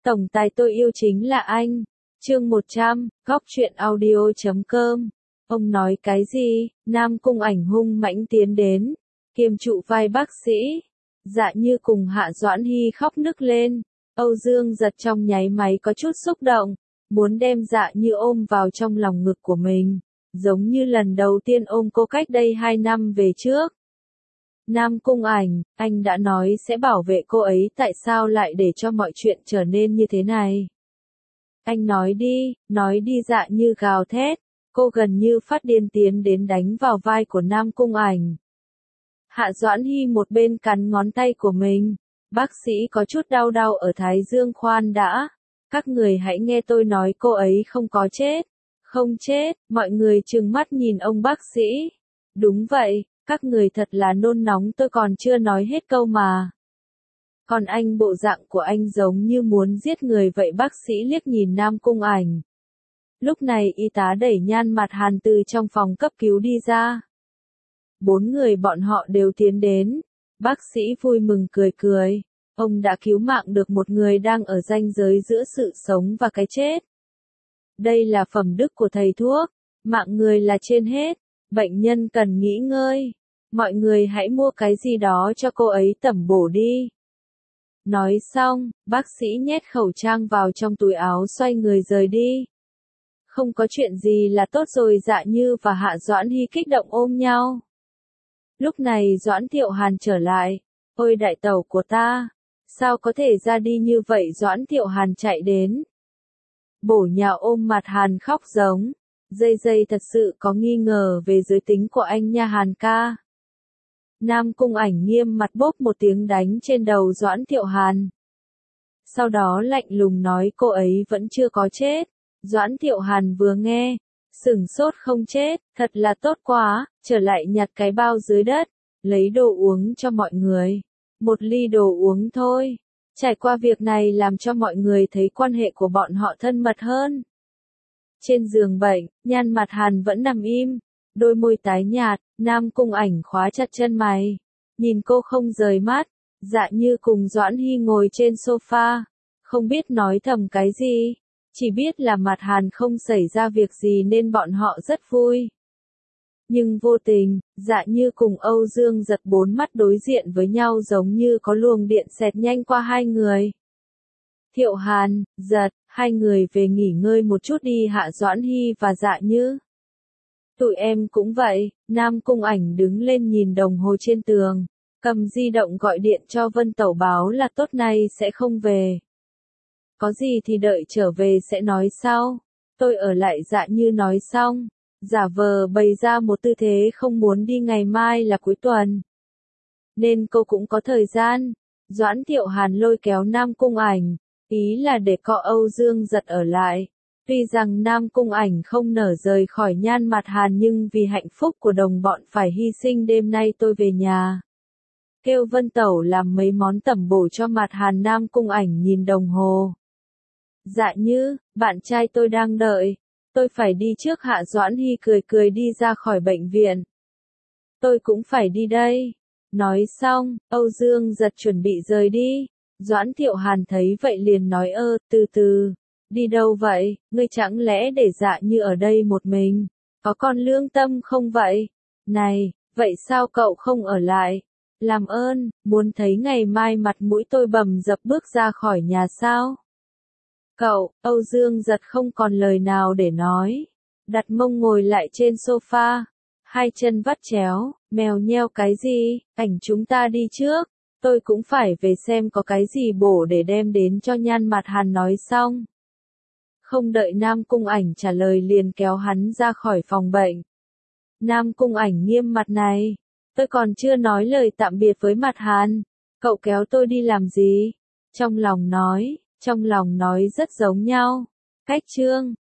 Tổng tài tôi yêu chính là anh. Chương 100, góc truyện audio.com. Ông nói cái gì? Nam Cung Ảnh hung mãnh tiến đến, kiềm trụ vai bác sĩ. Dạ Như cùng Hạ Doãn Hy khóc nức lên. Âu Dương Giật trong nháy máy có chút xúc động, muốn đem Dạ Như ôm vào trong lòng ngực của mình, giống như lần đầu tiên ôm cô cách đây 2 năm về trước. Nam Cung Ảnh, anh đã nói sẽ bảo vệ cô ấy, tại sao lại để cho mọi chuyện trở nên như thế này? Anh nói đi. Dạ Như gào thét, cô gần như phát điên tiến đến đánh vào vai của Nam Cung Ảnh. Hạ Doãn Hy một bên cắn ngón tay của mình, bác sĩ có chút đau ở thái dương, khoan đã. Các người hãy nghe tôi nói, cô ấy không có chết. Không chết, mọi người trừng mắt nhìn ông bác sĩ. Đúng vậy, các người thật là nôn nóng, tôi còn chưa nói hết câu mà. Còn anh, bộ dạng của anh giống như muốn giết người vậy. Bác sĩ liếc nhìn Nam Cung Ảnh. Lúc này y tá đẩy Nhan Mặt Hàn từ trong phòng cấp cứu đi ra. 4 người bọn họ đều tiến đến. Bác sĩ vui mừng cười. Ông đã cứu mạng được một người đang ở ranh giới giữa sự sống và cái chết. Đây là phẩm đức của thầy thuốc. Mạng người là trên hết. Bệnh nhân cần nghỉ ngơi. Mọi người hãy mua cái gì đó cho cô ấy tẩm bổ đi. Nói xong, bác sĩ nhét khẩu trang vào trong túi áo, xoay người rời đi. Không có chuyện gì là tốt rồi. Dạ Như và Hạ Doãn Hy kích động ôm nhau. Lúc này Doãn Thiệu Hàn trở lại. Ôi đại tẩu của ta, sao có thể ra đi như vậy? Doãn Thiệu Hàn chạy đến, bổ nhào ôm Mặt Hàn khóc giống. Dây thật sự có nghi ngờ về giới tính của anh nha Hàn ca. Nam Cung Ảnh nghiêm mặt bốp một tiếng đánh trên đầu Doãn Thiệu Hàn. Sau đó lạnh lùng nói cô ấy vẫn chưa có chết. Doãn Thiệu Hàn vừa nghe, sửng sốt, không chết, thật là tốt quá, trở lại nhặt cái bao dưới đất, lấy đồ uống cho mọi người. Một ly đồ uống thôi. Trải qua việc này làm cho mọi người thấy quan hệ của bọn họ thân mật hơn. Trên giường bệnh, Nhan Mặt Hàn vẫn nằm im, đôi môi tái nhạt. Nam Cung Ảnh khóa chặt chân mày, nhìn cô không rời mắt. Dạ Như cùng Doãn Hy ngồi trên sofa, không biết nói thầm cái gì, chỉ biết là Mặt Hàn không xảy ra việc gì nên bọn họ rất vui. Nhưng vô tình, Dạ Như cùng Âu Dương Giật bốn mắt đối diện với nhau, giống như có luồng điện xẹt nhanh qua hai người. Thiệu Hàn, Giật, hai người về nghỉ ngơi một chút đi. Hạ Doãn Hy và Dạ Như. Tụi em cũng vậy. Nam Cung Ảnh đứng lên nhìn đồng hồ trên tường, cầm di động gọi điện cho Vân Tẩu báo là tốt nay sẽ không về. Có gì thì đợi trở về sẽ nói sau. Tôi ở lại. Dạ Như nói xong, giả vờ bày ra một tư thế không muốn đi. Ngày mai là cuối tuần, nên cô cũng có thời gian. Doãn Thiệu Hàn lôi kéo Nam Cung Ảnh, ý là để cọ Âu Dương Giật ở lại. Tuy rằng Nam Cung Ảnh không nở rời khỏi Nhan Mặt Hàn, nhưng vì hạnh phúc của đồng bọn phải hy sinh. Đêm nay tôi về nhà, kêu Vân Tẩu làm mấy món tẩm bổ cho Mặt Hàn. Nam Cung Ảnh nhìn đồng hồ. Dạ Như, bạn trai tôi đang đợi, tôi phải đi trước. Hạ Doãn Hy cười đi ra khỏi bệnh viện. Tôi cũng phải đi đây. Nói xong, Âu Dương Giật chuẩn bị rời đi. Doãn Thiệu Hàn thấy vậy liền nói từ từ. Đi đâu vậy? Ngươi chẳng lẽ để Dạ Như ở đây một mình? Có con lương tâm không vậy? Này, vậy sao cậu không ở lại? Làm ơn, muốn thấy ngày mai mặt mũi tôi bầm dập bước ra khỏi nhà sao? Cậu, Âu Dương Giật không còn lời nào để nói. Đặt mông ngồi lại trên sofa, hai chân vắt chéo, mèo nheo cái gì? Ảnh chúng ta đi trước. Tôi cũng phải về xem có cái gì bổ để đem đến cho Nhan Mặt Hàn. Nói xong, không đợi Nam Cung Ảnh trả lời liền kéo hắn ra khỏi phòng bệnh. Nam Cung Ảnh nghiêm mặt này, tôi còn chưa nói lời tạm biệt với Mặt Hàn, cậu kéo tôi đi làm gì? Trong lòng nói rất giống nhau. Cách chương